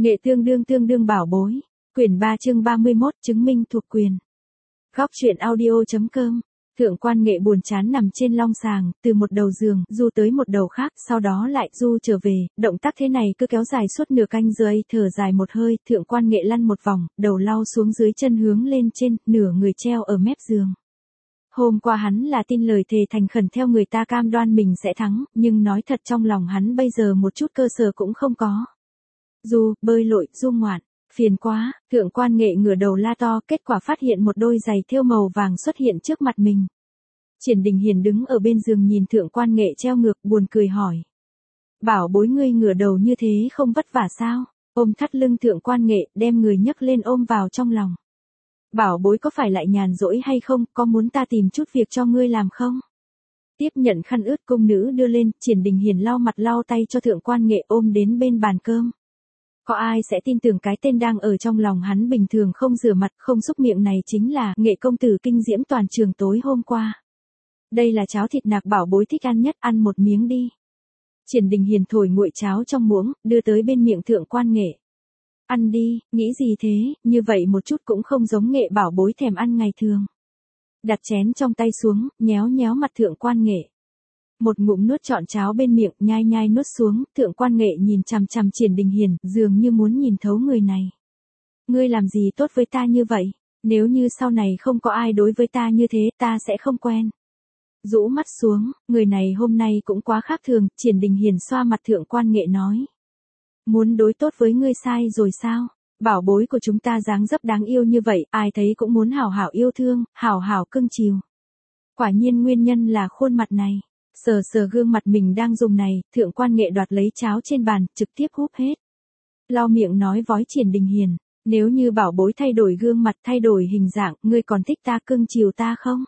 Nghệ tương đương bảo bối. Quyển 3 chương 31 chứng minh thuộc quyền. Góc truyện audio.com. Thượng quan Nghệ buồn chán nằm trên long sàng, từ một đầu giường, du tới một đầu khác, sau đó lại du trở về, động tác thế này cứ kéo dài suốt nửa canh giờ. Thở dài một hơi, thượng quan Nghệ lăn một vòng, đầu lau xuống dưới chân hướng lên trên, nửa người treo ở mép giường. Hôm qua hắn là tin lời thề thành khẩn theo người ta cam đoan mình sẽ thắng, nhưng nói thật trong lòng hắn bây giờ một chút cơ sở cũng không có. Du, bơi lội, du ngoạn. Phiền quá, thượng quan Nghệ ngửa đầu la to, kết quả phát hiện một đôi giày thêu màu vàng xuất hiện trước mặt mình. Triển Đình Hiền đứng ở bên giường nhìn thượng quan Nghệ treo ngược, buồn cười hỏi. Bảo bối ngươi ngửa đầu như thế không vất vả sao? Ôm thắt lưng thượng quan Nghệ, đem người nhấc lên ôm vào trong lòng. Bảo bối có phải lại nhàn rỗi hay không, có muốn ta tìm chút việc cho ngươi làm không? Tiếp nhận khăn ướt cung nữ đưa lên, Triển Đình Hiền lau mặt lau tay cho thượng quan Nghệ ôm đến bên bàn cơm. Có ai sẽ tin tưởng cái tên đang ở trong lòng hắn bình thường không rửa mặt không xúc miệng này chính là Nghệ công tử kinh diễm toàn trường tối hôm qua. Đây là cháo thịt nạc bảo bối thích ăn nhất, ăn một miếng đi. Triển Đình Hiền thổi nguội cháo trong muỗng, đưa tới bên miệng thượng quan Nghệ. Ăn đi, nghĩ gì thế, như vậy một chút cũng không giống Nghệ bảo bối thèm ăn ngày thường. Đặt chén trong tay xuống, nhéo nhéo mặt thượng quan Nghệ. Một ngụm nuốt trọn cháo bên miệng, nhai nhai nuốt xuống, thượng quan Nghệ nhìn chằm chằm Triển Đình Hiền, dường như muốn nhìn thấu người này. Ngươi làm gì tốt với ta như vậy? Nếu như sau này không có ai đối với ta như thế, ta sẽ không quen. Rũ mắt xuống, người này hôm nay cũng quá khác thường, Triển Đình Hiền xoa mặt thượng quan Nghệ nói. Muốn đối tốt với ngươi sai rồi sao? Bảo bối của chúng ta dáng dấp đáng yêu như vậy, ai thấy cũng muốn hảo hảo yêu thương, hảo hảo cưng chiều. Quả nhiên nguyên nhân là khuôn mặt này. Sờ sờ gương mặt mình đang dùng này, thượng quan Nghệ đoạt lấy cháo trên bàn, trực tiếp húp hết. Lau miệng nói vói Triển Đình Hiền, nếu như bảo bối thay đổi gương mặt thay đổi hình dạng, ngươi còn thích ta cưng chiều ta không?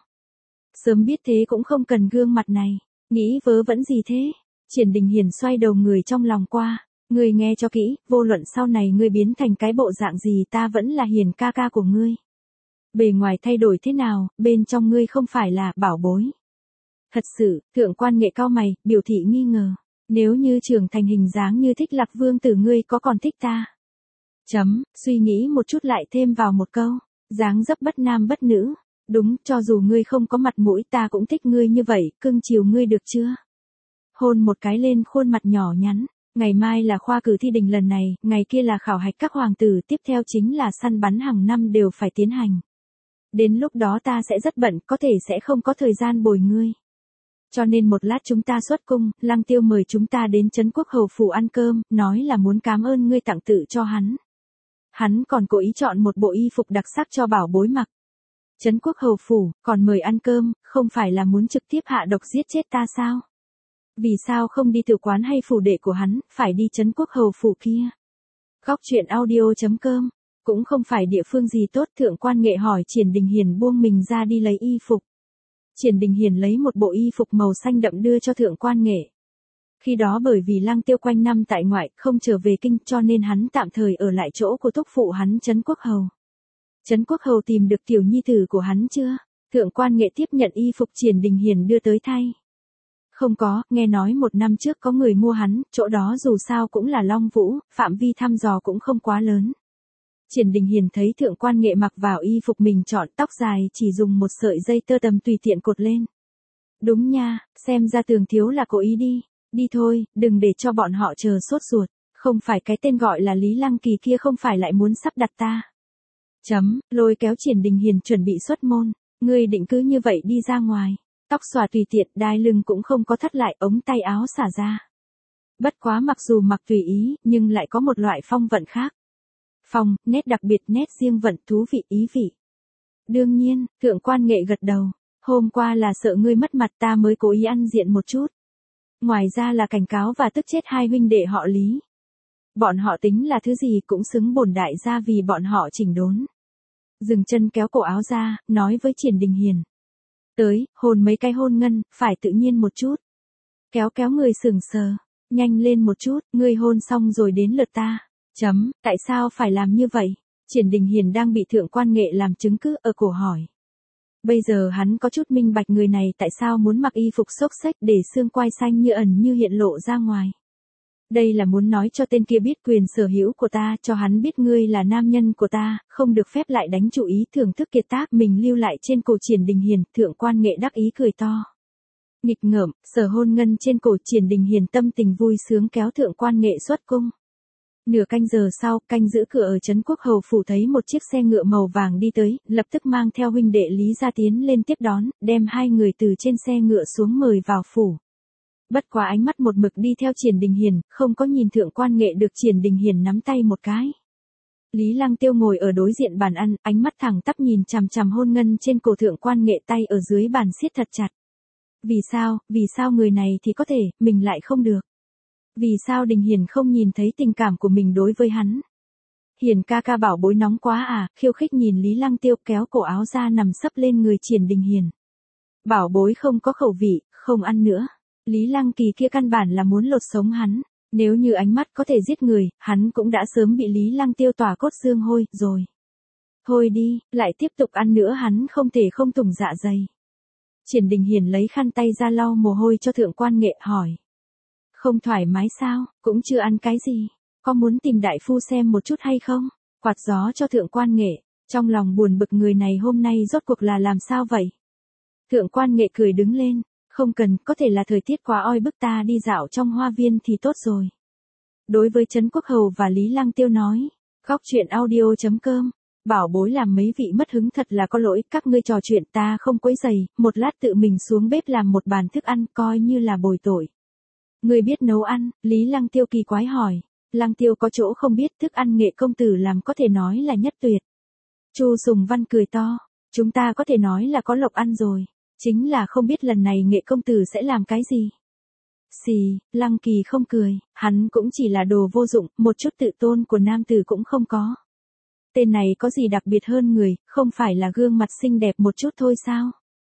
Sớm biết thế cũng không cần gương mặt này, nghĩ vớ vẩn gì thế? Triển Đình Hiền xoay đầu người trong lòng qua, ngươi nghe cho kỹ, vô luận sau này ngươi biến thành cái bộ dạng gì ta vẫn là Hiền ca ca của ngươi. Bề ngoài thay đổi thế nào, bên trong ngươi không phải là bảo bối. Thật sự, thượng quan Nghệ cau mày, biểu thị nghi ngờ. Nếu như trưởng thành hình dáng như Thích Lạc Vương tử ngươi có còn thích ta? Suy nghĩ một chút lại thêm vào một câu. Dáng dấp bất nam bất nữ. Đúng, cho dù ngươi không có mặt mũi ta cũng thích ngươi như vậy, cưng chiều ngươi được chưa? Hôn một cái lên khuôn mặt nhỏ nhắn. Ngày mai là khoa cử thi đình lần này, ngày kia là khảo hạch các hoàng tử, tiếp theo chính là săn bắn hàng năm đều phải tiến hành. Đến lúc đó ta sẽ rất bận, có thể sẽ không có thời gian bồi ngươi. Cho nên một lát chúng ta xuất cung, Lăng Tiêu mời chúng ta đến Trấn Quốc Hầu phủ ăn cơm, nói là muốn cảm ơn ngươi tặng tự cho hắn. Hắn còn cố ý chọn một bộ y phục đặc sắc cho bảo bối mặc. Trấn Quốc Hầu phủ, còn mời ăn cơm, không phải là muốn trực tiếp hạ độc giết chết ta sao? Vì sao không đi tự quán hay phủ đệ của hắn, phải đi Trấn Quốc Hầu phủ kia? Góc truyện audio.com, cũng không phải địa phương gì tốt. Thượng quan Nghệ hỏi Triển Đình Hiền buông mình ra đi lấy y phục. Triển Đình Hiền lấy một bộ y phục màu xanh đậm đưa cho thượng quan Nghệ. Khi đó bởi vì Lăng Tiêu quanh năm tại ngoại, không trở về kinh cho nên hắn tạm thời ở lại chỗ của thúc phụ hắn Trấn Quốc Hầu. Trấn Quốc Hầu tìm được tiểu nhi tử của hắn chưa? Thượng quan Nghệ tiếp nhận y phục Triển Đình Hiền đưa tới thay. Không có, nghe nói một năm trước có người mua hắn, chỗ đó dù sao cũng là Long Vũ, phạm vi thăm dò cũng không quá lớn. Triển Đình Hiền thấy thượng quan Nghệ mặc vào y phục mình chọn, tóc dài chỉ dùng một sợi dây tơ tằm tùy tiện cột lên. Đúng nha, xem ra Tường thiếu là cố ý đi. Đi thôi, đừng để cho bọn họ chờ sốt ruột. Không phải cái tên gọi là Lý Lăng Kỳ kia không phải lại muốn sắp đặt ta. Lôi kéo Triển Đình Hiền chuẩn bị xuất môn. Ngươi định cứ như vậy đi ra ngoài. Tóc xòa tùy tiện, đai lưng cũng không có thắt lại, ống tay áo xả ra. Bất quá mặc dù mặc tùy ý, nhưng lại có một loại phong vận khác. Phong, nét đặc biệt, nét riêng vận, thú vị, ý vị. Đương nhiên, thượng quan Nghệ gật đầu. Hôm qua là sợ ngươi mất mặt ta mới cố ý ăn diện một chút. Ngoài ra là cảnh cáo và tức chết hai huynh đệ họ Lý. Bọn họ tính là thứ gì cũng xứng bổn đại gia vì bọn họ chỉnh đốn. Dừng chân kéo cổ áo ra, nói với Triển Đình Hiền. Tới, hôn mấy cái hôn ngân, phải tự nhiên một chút. Kéo kéo người sừng sờ. Nhanh lên một chút, ngươi hôn xong rồi đến lượt ta. Tại sao phải làm như vậy? Triển Đình Hiền đang bị thượng quan Nghệ làm chứng cứ ở cổ hỏi. Bây giờ hắn có chút minh bạch người này tại sao muốn mặc y phục xốc xếch để xương quai xanh như ẩn như hiện lộ ra ngoài. Đây là muốn nói cho tên kia biết quyền sở hữu của ta, cho hắn biết ngươi là nam nhân của ta, không được phép lại đánh chủ ý thưởng thức kiệt tác mình lưu lại trên cổ Triển Đình Hiền, Thượng Quan Nghệ đắc ý cười to. Nghịch ngợm, sở hôn ngân trên cổ Triển Đình Hiền tâm tình vui sướng kéo Thượng Quan Nghệ xuất cung. Nửa canh giờ sau, canh giữ cửa ở trấn Quốc Hầu phủ thấy một chiếc xe ngựa màu vàng đi tới, lập tức mang theo huynh đệ Lý Gia tiến lên tiếp đón, đem hai người từ trên xe ngựa xuống mời vào phủ. Bất quá ánh mắt một mực đi theo Triển Đình Hiền, không có nhìn Thượng Quan Nghệ được Triển Đình Hiền nắm tay một cái. Lý Lăng Tiêu ngồi ở đối diện bàn ăn, ánh mắt thẳng tắp nhìn chằm chằm hôn ngân trên cổ Thượng Quan Nghệ, tay ở dưới bàn siết thật chặt. Vì sao người này thì có thể, mình lại không được? Vì sao Đình Hiền không nhìn thấy tình cảm của mình đối với hắn? Hiền ca ca bảo bối nóng quá à, khiêu khích nhìn Lý Lăng Tiêu kéo cổ áo ra nằm sấp lên người Triển Đình Hiền. Bảo bối không có khẩu vị, không ăn nữa. Lý Lăng Kỳ kia căn bản là muốn lột sống hắn. Nếu như ánh mắt có thể giết người, hắn cũng đã sớm bị Lý Lăng Tiêu tỏa cốt xương hôi rồi. Thôi đi, lại tiếp tục ăn nữa hắn không thể không tùng dạ dày. Triển Đình Hiền lấy khăn tay ra lau mồ hôi cho Thượng Quan Nghệ, hỏi. Không thoải mái sao, cũng chưa ăn cái gì, có muốn tìm đại phu xem một chút hay không? Quạt gió cho Thượng Quan Nghệ, trong lòng buồn bực người này hôm nay rốt cuộc là làm sao vậy? Thượng Quan Nghệ cười đứng lên, không cần, có thể là thời tiết quá oi bức, ta đi dạo trong hoa viên thì tốt rồi. Đối với Trấn Quốc Hầu và Lý Lăng Tiêu nói, góc chuyện audio.com, bảo bối làm mấy vị mất hứng thật là có lỗi, các ngươi trò chuyện ta không quấy rầy, một lát tự mình xuống bếp làm một bàn thức ăn coi như là bồi tội. Ngươi biết nấu ăn, Lý Lăng Tiêu kỳ quái hỏi. Lăng Tiêu có chỗ không biết, thức ăn Nghệ công tử làm có thể nói là nhất tuyệt. Chu Sùng Văn cười to, chúng ta có thể nói là có lộc ăn rồi, chính là không biết lần này Nghệ công tử sẽ làm cái gì. Xì, Lăng Kỳ không cười, hắn cũng chỉ là đồ vô dụng, một chút tự tôn của nam tử cũng không có. Tên này có gì đặc biệt hơn người, không phải là gương mặt xinh đẹp một chút thôi sao?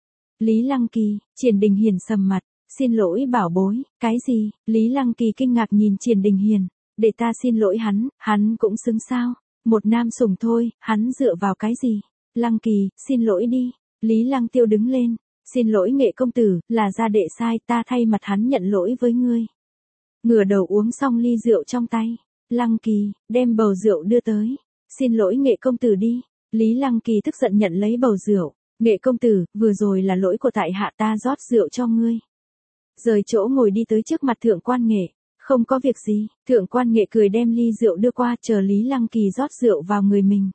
Lý Lăng Kỳ, Triển Đình Hiền sầm mặt. Xin lỗi bảo bối, cái gì? Lý Lăng Kỳ kinh ngạc nhìn Triển Đình Hiền, để ta xin lỗi hắn cũng xứng sao? Một nam sủng thôi, hắn dựa vào cái gì? Lăng Kỳ, xin lỗi đi. Lý Lăng Tiêu đứng lên, xin lỗi Nghệ công tử, là gia đệ sai, ta thay mặt hắn nhận lỗi với ngươi. Ngửa đầu uống xong ly rượu trong tay, Lăng Kỳ, đem bầu rượu đưa tới. Xin lỗi Nghệ công tử đi. Lý Lăng Kỳ tức giận nhận lấy bầu rượu. Nghệ công tử, vừa rồi là lỗi của tại hạ, ta rót rượu cho ngươi. Rời chỗ ngồi đi tới trước mặt Thượng Quan Nghệ, không có việc gì, Thượng Quan Nghệ cười đem ly rượu đưa qua, chờ Lý Lăng Kỳ rót rượu vào người mình.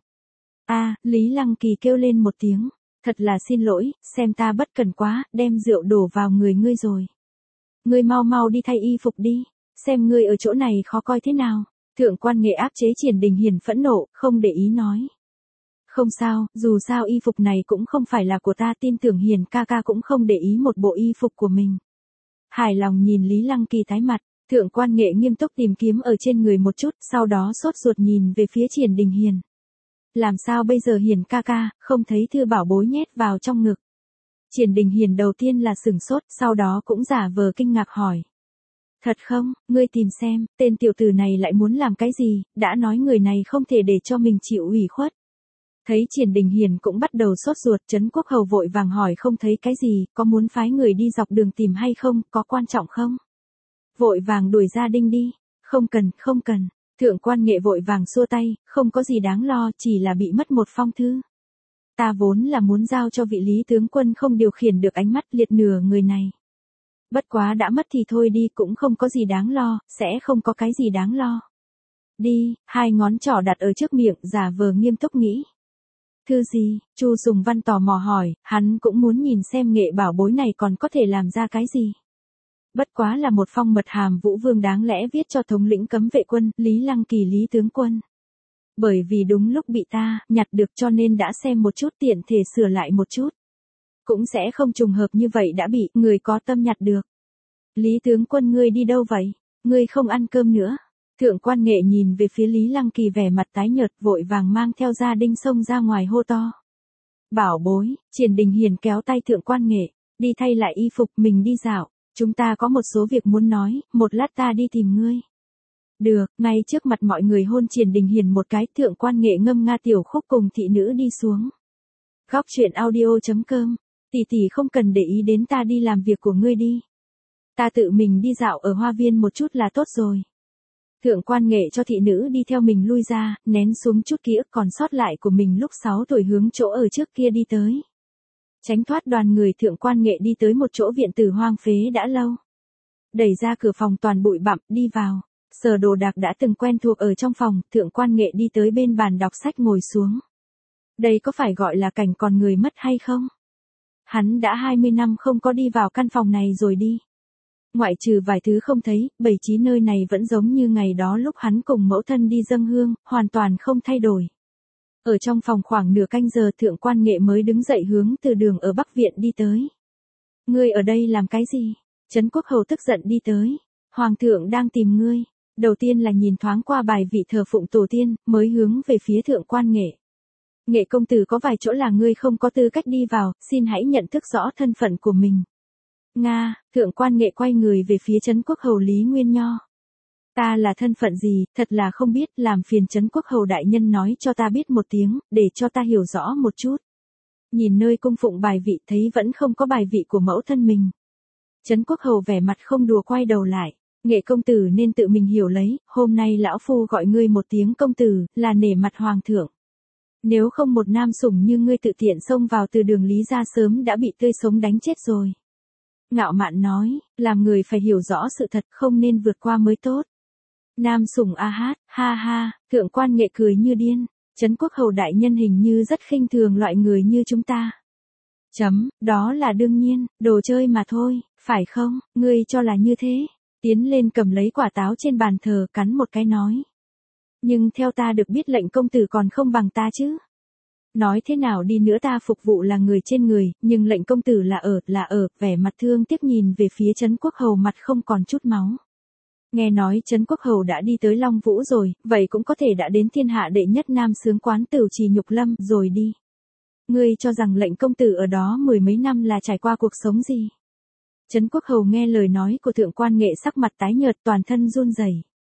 Lý Lăng Kỳ kêu lên một tiếng, thật là xin lỗi, xem ta bất cẩn quá, đem rượu đổ vào người ngươi rồi. Ngươi mau mau đi thay y phục đi, xem ngươi ở chỗ này khó coi thế nào. Thượng Quan Nghệ áp chế Triển Đình Hiền phẫn nộ, không để ý nói. Không sao, dù sao y phục này cũng không phải là của ta, tin tưởng Hiền ca ca cũng không để ý một bộ y phục của mình. Hài lòng nhìn Lý Lăng Kỳ tái mặt, Thượng Quan Nghệ nghiêm túc tìm kiếm ở trên người một chút, sau đó sốt ruột nhìn về phía Triển Đình Hiền. Làm sao bây giờ Hiền ca ca, không thấy thư bảo bối nhét vào trong ngực. Triển Đình Hiền đầu tiên là sửng sốt, sau đó cũng giả vờ kinh ngạc hỏi. Thật không, ngươi tìm xem, tên tiểu tử này lại muốn làm cái gì, đã nói người này không thể để cho mình chịu ủy khuất. Thấy Triển Đình Hiền cũng bắt đầu sốt ruột, Trấn Quốc Hầu vội vàng hỏi không thấy cái gì, có muốn phái người đi dọc đường tìm hay không, có quan trọng không? Vội vàng đuổi gia đình đi, không cần. Thượng Quan Nghệ vội vàng xua tay, không có gì đáng lo, chỉ là bị mất một phong thư. Ta vốn là muốn giao cho vị Lý tướng quân không điều khiển được ánh mắt liệt nửa người này. Bất quá đã mất thì thôi đi, cũng không có gì đáng lo, sẽ không có cái gì đáng lo. Đi, hai ngón trỏ đặt ở trước miệng, giả vờ nghiêm túc nghĩ. Thư gì? Chu Sùng Văn tò mò hỏi, hắn cũng muốn nhìn xem Nghệ bảo bối này còn có thể làm ra cái gì. Bất quá là một phong mật hàm Vũ Vương đáng lẽ viết cho thống lĩnh cấm vệ quân, Lý Lăng Kỳ Lý tướng quân. Bởi vì đúng lúc bị ta nhặt được cho nên đã xem một chút, tiện thể sửa lại một chút. Cũng sẽ không trùng hợp như vậy đã bị người có tâm nhặt được. Lý tướng quân ngươi đi đâu vậy? Ngươi không ăn cơm nữa. Thượng Quan Nghệ nhìn về phía Lý Lăng Kỳ vẻ mặt tái nhợt, vội vàng mang theo gia đình xông ra ngoài hô to. Bảo bối, Triển Đình Hiền kéo tay Thượng Quan Nghệ, đi thay lại y phục, mình đi dạo, chúng ta có một số việc muốn nói, một lát ta đi tìm ngươi. Được, ngay trước mặt mọi người hôn Triển Đình Hiền một cái, Thượng Quan Nghệ ngâm nga tiểu khúc cùng thị nữ đi xuống. Góc chuyện audio.com, tỷ không cần để ý đến ta, đi làm việc của ngươi đi. Ta tự mình đi dạo ở hoa viên một chút là tốt rồi. Thượng quan Nghệ cho thị nữ đi theo mình lui ra, nén xuống chút ký ức còn sót lại của mình lúc 6 tuổi hướng chỗ ở trước kia đi tới. Tránh thoát đoàn người Thượng quan Nghệ đi tới một chỗ viện tử hoang phế đã lâu. Đẩy ra cửa phòng toàn bụi bặm, đi vào. Sờ đồ đạc đã từng quen thuộc ở trong phòng, Thượng quan Nghệ đi tới bên bàn đọc sách ngồi xuống. Đây có phải gọi là cảnh còn người mất hay không? Hắn đã 20 năm không có đi vào căn phòng này rồi đi. Ngoại trừ vài thứ không thấy, bày trí nơi này vẫn giống như ngày đó lúc hắn cùng mẫu thân đi dâng hương, hoàn toàn không thay đổi. Ở trong phòng khoảng nửa canh giờ Thượng quan Nghệ mới đứng dậy hướng từ đường ở Bắc Viện đi tới. Ngươi ở đây làm cái gì? Trấn Quốc Hầu tức giận đi tới. Hoàng thượng đang tìm ngươi. Đầu tiên là nhìn thoáng qua bài vị thờ phụng tổ tiên, mới hướng về phía Thượng quan Nghệ. Nghệ công tử có vài chỗ là ngươi không có tư cách đi vào, xin hãy nhận thức rõ thân phận của mình. Nga, Thượng quan Nghệ quay người về phía Trấn Quốc Hầu Lý Nguyên Nho. Ta là thân phận gì, thật là không biết, làm phiền Trấn Quốc Hầu đại nhân nói cho ta biết một tiếng, để cho ta hiểu rõ một chút. Nhìn nơi cung phụng bài vị thấy vẫn không có bài vị của mẫu thân mình. Trấn Quốc Hầu vẻ mặt không đùa quay đầu lại. Nghệ công tử nên tự mình hiểu lấy, hôm nay lão phu gọi ngươi một tiếng công tử, là nể mặt hoàng thượng. Nếu không một nam sủng như ngươi tự tiện xông vào từ đường Lý gia sớm đã bị tươi sống đánh chết rồi. Ngạo mạn nói, làm người phải hiểu rõ sự thật không nên vượt qua mới tốt. Nam sủng a hát, ha ha, Thượng quan Nghệ cười như điên. Trấn Quốc Hầu đại nhân hình như rất khinh thường loại người như chúng ta. Đó là đương nhiên, đồ chơi mà thôi, phải không, ngươi cho là như thế. Tiến lên cầm lấy quả táo trên bàn thờ cắn một cái nói. Nhưng theo ta được biết lệnh công tử còn không bằng ta chứ. Nói thế nào đi nữa ta phục vụ là người trên người, nhưng lệnh công tử là ở, vẻ mặt thương tiếc nhìn về phía Trấn Quốc Hầu mặt không còn chút máu. Nghe nói Trấn Quốc Hầu đã đi tới Long Vũ rồi, vậy cũng có thể đã đến thiên hạ đệ nhất nam xướng quán Tửu Trì Nhục Lâm rồi đi. Ngươi cho rằng lệnh công tử ở đó mười mấy năm là trải qua cuộc sống gì? Trấn Quốc Hầu nghe lời nói của Thượng quan Nghệ sắc mặt tái nhợt toàn thân run rẩy.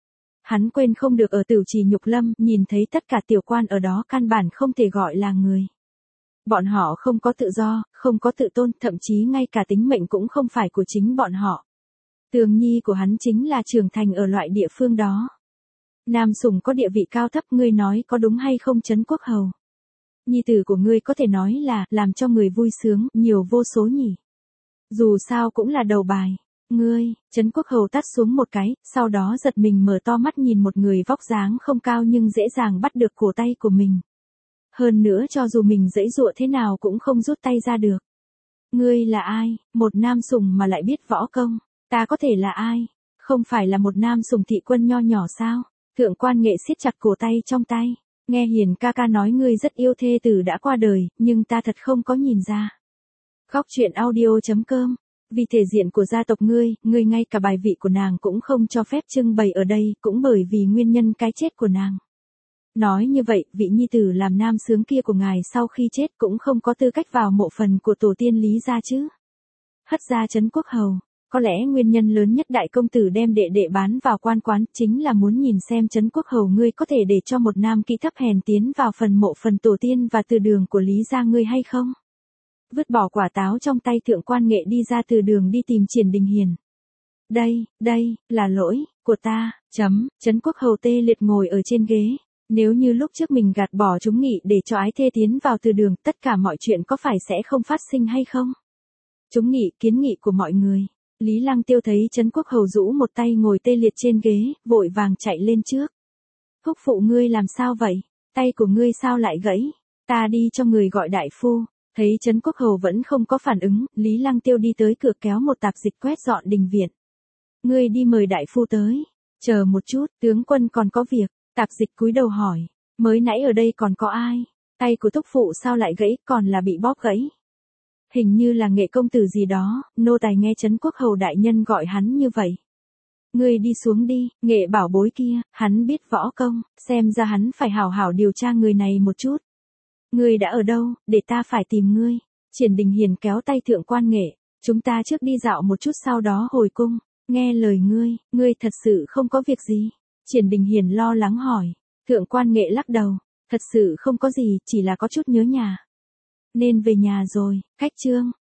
Hắn quên không được ở Tửu Trì Nhục Lâm, nhìn thấy tất cả tiểu quan ở đó căn bản không thể gọi là người. Bọn họ không có tự do, không có tự tôn, thậm chí ngay cả tính mệnh cũng không phải của chính bọn họ. Tường nhi của hắn chính là trưởng thành ở loại địa phương đó. Nam sủng có địa vị cao thấp, ngươi nói có đúng hay không Trấn Quốc Hầu? Nhi tử của ngươi có thể nói là làm cho người vui sướng, nhiều vô số nhỉ. Dù sao cũng là đầu bài. Ngươi, Trấn Quốc Hầu tát xuống một cái, sau đó giật mình mở to mắt nhìn một người vóc dáng không cao nhưng dễ dàng bắt được cổ tay của mình. Hơn nữa cho dù mình giãy giụa thế nào cũng không rút tay ra được. Ngươi là ai, một nam sủng mà lại biết võ công, ta có thể là ai? Không phải là một nam sủng thị quân nho nhỏ sao? Thượng quan Nghệ siết chặt cổ tay trong tay. Nghe Hiền ca ca nói ngươi rất yêu thê tử đã qua đời, nhưng ta thật không có nhìn ra. Góc truyện audio.com. Vì thể diện của gia tộc ngươi ngay cả bài vị của nàng cũng không cho phép trưng bày ở đây, cũng bởi vì nguyên nhân cái chết của nàng. Nói như vậy, vị nhi tử làm nam xướng kia của ngài sau khi chết cũng không có tư cách vào mộ phần của tổ tiên Lý gia chứ. Hất ra Trấn Quốc Hầu, có lẽ nguyên nhân lớn nhất đại công tử đem đệ đệ bán vào quan quán chính là muốn nhìn xem Trấn Quốc Hầu ngươi có thể để cho một nam kỹ thấp hèn tiến vào phần mộ phần tổ tiên và từ đường của Lý gia ngươi hay không. Vứt bỏ quả táo trong tay Thượng quan Nghệ đi ra từ đường đi tìm Triển Đình Hiền. Đây, là lỗi của ta, Trấn Quốc Hầu tê liệt ngồi ở trên ghế. Nếu như lúc trước mình gạt bỏ chúng nghị để cho ái thê tiến vào từ đường, tất cả mọi chuyện có phải sẽ không phát sinh hay không? Chúng nghị kiến nghị của mọi người. Lý Lăng Tiêu thấy Trấn Quốc Hầu rũ một tay ngồi tê liệt trên ghế, vội vàng chạy lên trước. Thúc phụ ngươi làm sao vậy? Tay của ngươi sao lại gãy? Ta đi cho người gọi đại phu. Thấy Trấn Quốc Hầu vẫn không có phản ứng, Lý Lăng Tiêu đi tới cửa kéo một tạp dịch quét dọn đình viện. Ngươi đi mời đại phu tới. Chờ một chút, tướng quân còn có việc. Tạp dịch cúi đầu hỏi. Mới nãy ở đây còn có ai? Tay của thúc phụ sao lại gãy, còn là bị bóp gãy. Hình như là Nghệ công tử gì đó, nô tài nghe Trấn Quốc Hầu đại nhân gọi hắn như vậy. Ngươi đi xuống đi, Nghệ bảo bối kia, hắn biết võ công, xem ra hắn phải hảo hảo điều tra người này một chút. Ngươi đã ở đâu, để ta phải tìm ngươi. Triển Đình Hiền kéo tay Thượng quan Nghệ, chúng ta trước đi dạo một chút sau đó hồi cung. Nghe lời ngươi thật sự không có việc gì. Triển Đình Hiền lo lắng hỏi. Thượng quan Nghệ lắc đầu, thật sự không có gì, chỉ là có chút nhớ nhà. Nên về nhà rồi, cách chương.